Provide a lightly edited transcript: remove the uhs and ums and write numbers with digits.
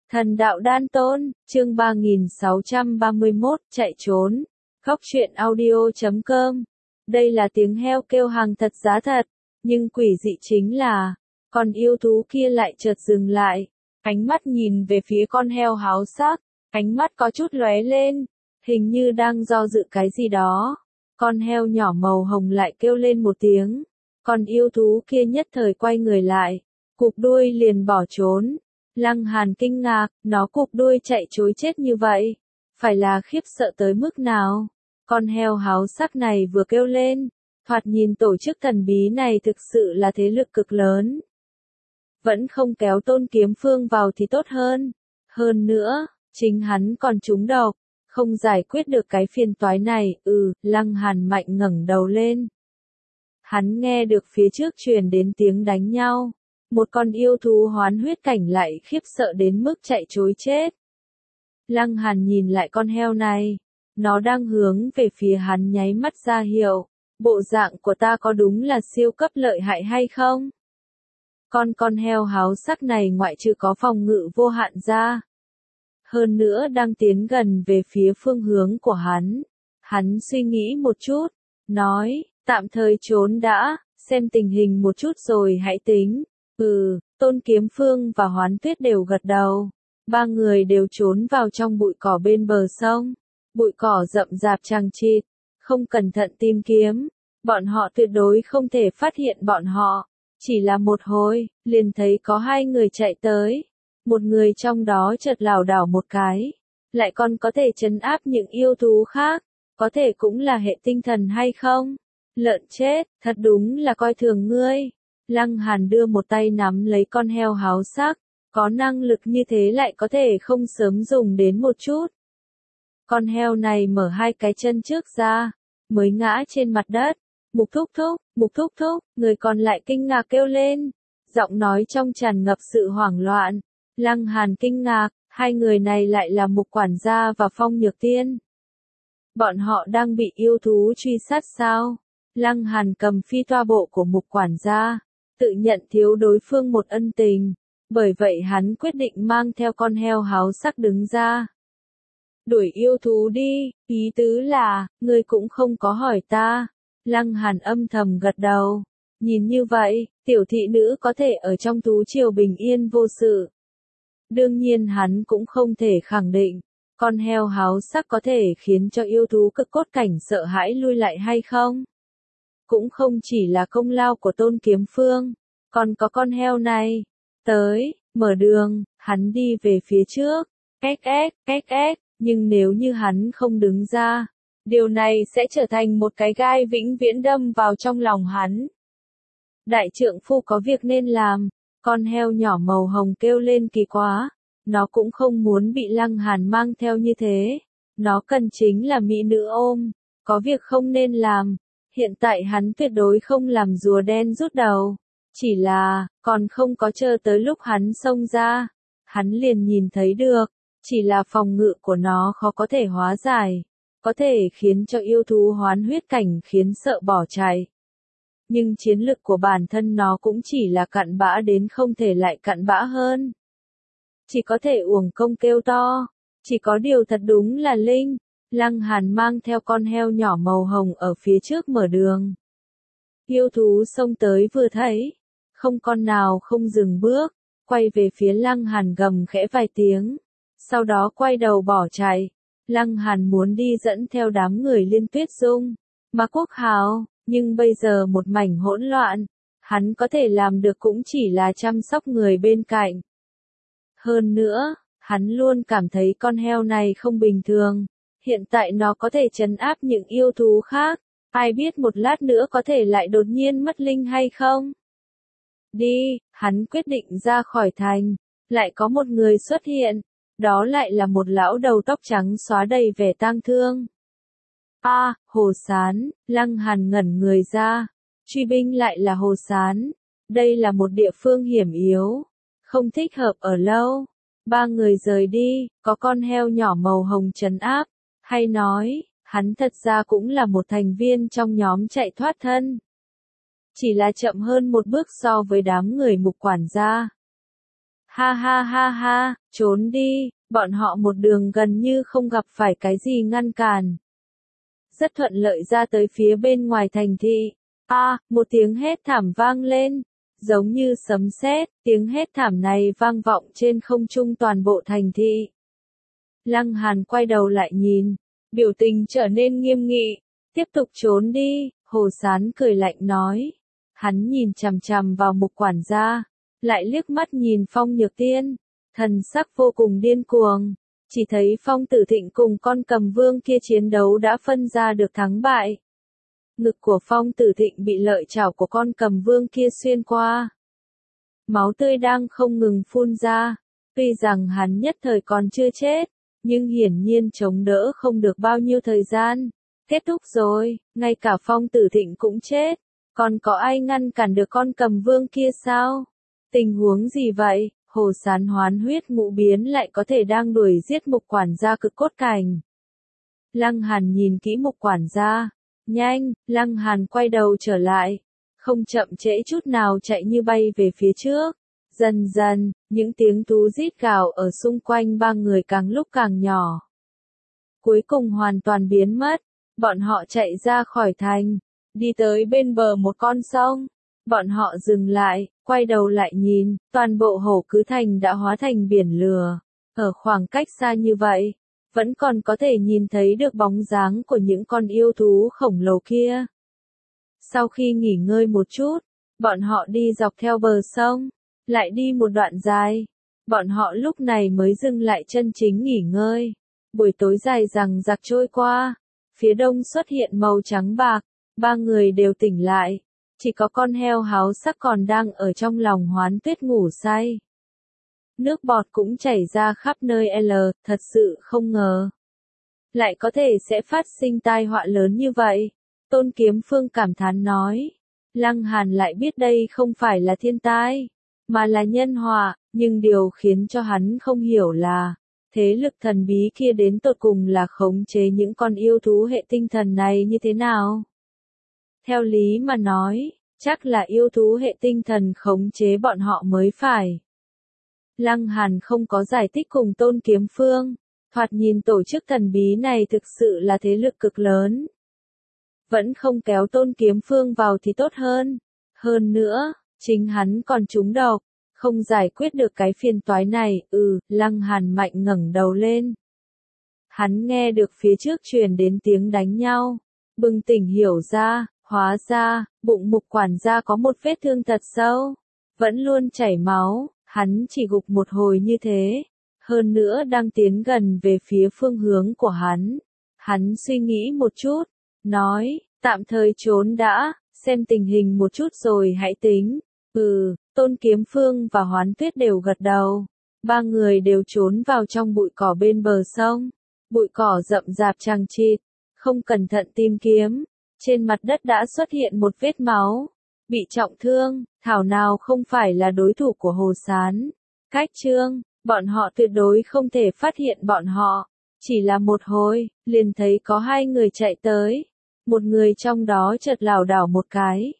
Thần đạo đan tôn, chương 3631, chạy trốn. Góc truyện audio.com. Đây là tiếng heo kêu hàng thật giá thật, nhưng quỷ dị chính là, con yêu thú kia lại chợt dừng lại, ánh mắt nhìn về phía con heo háo sắc, ánh mắt có chút lóe lên, hình như đang do dự cái gì đó. Con heo nhỏ màu hồng lại kêu lên một tiếng, con yêu thú kia nhất thời quay người lại, cụp đuôi liền bỏ trốn. Lăng Hàn kinh ngạc, nó cụp đuôi chạy trối chết như vậy, phải là khiếp sợ tới mức nào? Con heo háo sắc này vừa kêu lên, thoạt nhìn tổ chức thần bí này thực sự là thế lực cực lớn. Vẫn không kéo Tôn Kiếm Phương vào thì tốt hơn. Hơn nữa, chính hắn còn trúng độc, không giải quyết được cái phiền toái này. Lăng Hàn mạnh ngẩng đầu lên. Hắn nghe được phía trước truyền đến tiếng đánh nhau. Một con yêu thú hoán huyết cảnh lại khiếp sợ đến mức chạy trối chết. Lăng Hàn nhìn lại con heo này, nó đang hướng về phía hắn nháy mắt ra hiệu, bộ dạng của ta có đúng là siêu cấp lợi hại hay không? Con heo háo sắc này ngoại trừ có phòng ngự vô hạn ra, hơn nữa đang tiến gần về phía phương hướng của hắn. Hắn suy nghĩ một chút, nói, tạm thời trốn đã, xem tình hình một chút rồi hãy tính. Tôn Kiếm Phương và Hoán Tuyết đều gật đầu. Ba người đều trốn vào trong bụi cỏ bên bờ sông. Bụi cỏ rậm rạp chằng chịt, không cẩn thận tìm kiếm, bọn họ tuyệt đối không thể phát hiện bọn họ. Chỉ là một hồi, liền thấy có hai người chạy tới. Một người trong đó chợt lảo đảo một cái, lại còn có thể trấn áp những yêu thú khác, có thể cũng là hệ tinh thần hay không? Lợn chết, thật đúng là coi thường ngươi. Lăng Hàn đưa một tay nắm lấy con heo háo sắc, có năng lực như thế lại có thể không sớm dùng đến một chút. Con heo này mở hai cái chân trước ra, mới ngã trên mặt đất. Mục thúc thúc, người còn lại kinh ngạc kêu lên, giọng nói trong tràn ngập sự hoảng loạn. Lăng Hàn kinh ngạc, hai người này lại là Mục quản gia và Phong Nhược Tiên. Bọn họ đang bị yêu thú truy sát sao? Lăng Hàn cầm phi toa bộ của Mục quản gia, tự nhận thiếu đối phương một ân tình, bởi vậy hắn quyết định mang theo con heo háo sắc đứng ra. Đuổi yêu thú đi, ý tứ là, ngươi cũng không có hỏi ta. Lăng Hàn âm thầm gật đầu, nhìn như vậy, tiểu thị nữ có thể ở trong thú triều bình yên vô sự. Đương nhiên hắn cũng không thể khẳng định, con heo háo sắc có thể khiến cho yêu thú cực cốt cảnh sợ hãi lui lại hay không. Cũng không chỉ là công lao của Tôn Kiếm Phương, còn có con heo này. Tới, mở đường, hắn đi về phía trước, nhưng nếu như hắn không đứng ra, điều này sẽ trở thành một cái gai vĩnh viễn đâm vào trong lòng hắn. Đại trượng phu có việc nên làm, con heo nhỏ màu hồng kêu lên kỳ quá, nó cũng không muốn bị Lăng Hàn mang theo như thế, nó cần chính là mỹ nữ ôm, có việc không nên làm. Hiện tại hắn tuyệt đối không làm rùa đen rút đầu. Chỉ là, còn không có chờ tới lúc hắn xông ra, hắn liền nhìn thấy được, chỉ là phòng ngự của nó khó có thể hóa giải, có thể khiến cho yêu thú hoán huyết cảnh khiến sợ bỏ chạy. Nhưng chiến lực của bản thân nó cũng chỉ là cặn bã đến không thể lại cặn bã hơn. Chỉ có thể uổng công kêu to, chỉ có điều thật đúng là linh. Lăng Hàn mang theo con heo nhỏ màu hồng ở phía trước mở đường. Yêu thú xông tới vừa thấy, không con nào không dừng bước, quay về phía Lăng Hàn gầm khẽ vài tiếng, sau đó quay đầu bỏ chạy. Lăng Hàn muốn đi dẫn theo đám người Liên Tuyết Dung, Mạc Quốc Hào, nhưng bây giờ một mảnh hỗn loạn, hắn có thể làm được cũng chỉ là chăm sóc người bên cạnh. Hơn nữa, hắn luôn cảm thấy con heo này không bình thường. Hiện tại nó có thể trấn áp những yêu thú khác, ai biết một lát nữa có thể lại đột nhiên mất linh hay không? Đi, hắn quyết định ra khỏi thành, lại có một người xuất hiện, đó lại là một lão đầu tóc trắng xóa đầy vẻ tang thương. Hồ Sán, Lăng Hàn ngẩn người ra, truy binh lại là Hồ Sán, đây là một địa phương hiểm yếu, không thích hợp ở lâu. Ba người rời đi, có con heo nhỏ màu hồng trấn áp. Hay nói, hắn thật ra cũng là một thành viên trong nhóm chạy thoát thân. Chỉ là chậm hơn một bước so với đám người Mục quản gia. Ha ha ha ha, trốn đi, bọn họ một đường gần như không gặp phải cái gì ngăn cản. Rất thuận lợi ra tới phía bên ngoài thành thị. Một tiếng hét thảm vang lên, giống như sấm sét, tiếng hét thảm này vang vọng trên không trung toàn bộ thành thị. Lăng Hàn quay đầu lại nhìn, biểu tình trở nên nghiêm nghị, tiếp tục trốn đi, Hồ Sán cười lạnh nói. Hắn nhìn chằm chằm vào Mục quản gia, lại liếc mắt nhìn Phong Nhược Tiên, thần sắc vô cùng điên cuồng, chỉ thấy Phong Tử Thịnh cùng con cầm vương kia chiến đấu đã phân ra được thắng bại. Ngực của Phong Tử Thịnh bị lợi chảo của con cầm vương kia xuyên qua. Máu tươi đang không ngừng phun ra, tuy rằng hắn nhất thời còn chưa chết, nhưng hiển nhiên chống đỡ không được bao nhiêu thời gian. Kết thúc rồi, ngay cả Phong Tử Thịnh cũng chết, còn có ai ngăn cản được con cầm vương kia sao? Tình huống gì vậy? Hồ Sán hoán huyết ngũ biến lại có thể đang đuổi giết Mục quản gia cực cốt cảnh. Lăng Hàn nhìn kỹ Mục quản gia, nhanh, Lăng Hàn quay đầu trở lại, không chậm trễ chút nào chạy như bay về phía trước. Dần dần, những tiếng thú rít gào ở xung quanh ba người càng lúc càng nhỏ. Cuối cùng hoàn toàn biến mất, bọn họ chạy ra khỏi thành, đi tới bên bờ một con sông. Bọn họ dừng lại, quay đầu lại nhìn, toàn bộ Hổ Cứ Thành đã hóa thành biển lửa. Ở khoảng cách xa như vậy, vẫn còn có thể nhìn thấy được bóng dáng của những con yêu thú khổng lồ kia. Sau khi nghỉ ngơi một chút, bọn họ đi dọc theo bờ sông, lại đi một đoạn dài. Bọn họ lúc này mới dừng lại chân chính nghỉ ngơi. Buổi tối dài dằng dặc trôi qua, phía đông xuất hiện màu trắng bạc, ba người đều tỉnh lại. Chỉ có con heo háo sắc còn đang ở trong lòng Hoán Tuyết ngủ say. Nước bọt cũng chảy ra khắp nơi thật sự không ngờ. Lại có thể sẽ phát sinh tai họa lớn như vậy. Tôn Kiếm Phương cảm thán nói. Lăng Hàn lại biết đây không phải là thiên tai, mà là nhân họa, nhưng điều khiến cho hắn không hiểu là, thế lực thần bí kia đến tột cùng là khống chế những con yêu thú hệ tinh thần này như thế nào? Theo lý mà nói, chắc là yêu thú hệ tinh thần khống chế bọn họ mới phải. Lăng Hàn không có giải thích cùng Tôn Kiếm Phương, thoạt nhìn tổ chức thần bí này thực sự là thế lực cực lớn. Vẫn không kéo Tôn Kiếm Phương vào thì tốt hơn. Hơn nữa, chính hắn còn trúng độc, không giải quyết được cái phiền toái này. Lăng Hàn mạnh ngẩng đầu lên. Hắn nghe được phía trước truyền đến tiếng đánh nhau, bừng tỉnh hiểu ra, hóa ra, bụng Mục quản gia có một vết thương thật sâu, vẫn luôn chảy máu, hắn chỉ gục một hồi như thế, hơn nữa đang tiến gần về phía phương hướng của hắn. Hắn suy nghĩ một chút, nói, tạm thời trốn đã, xem tình hình một chút rồi hãy tính. Tôn Kiếm Phương và Hoán Tuyết đều gật đầu. Ba người đều trốn vào trong bụi cỏ bên bờ sông. Bụi cỏ rậm rạp chằng chịt, không cẩn thận tìm kiếm. Trên mặt đất đã xuất hiện một vết máu. Bị trọng thương, thảo nào không phải là đối thủ của Hồ Sán. Cách Trương, bọn họ tuyệt đối không thể phát hiện bọn họ. Chỉ là một hồi, liền thấy có hai người chạy tới. Một người trong đó chợt lảo đảo một cái,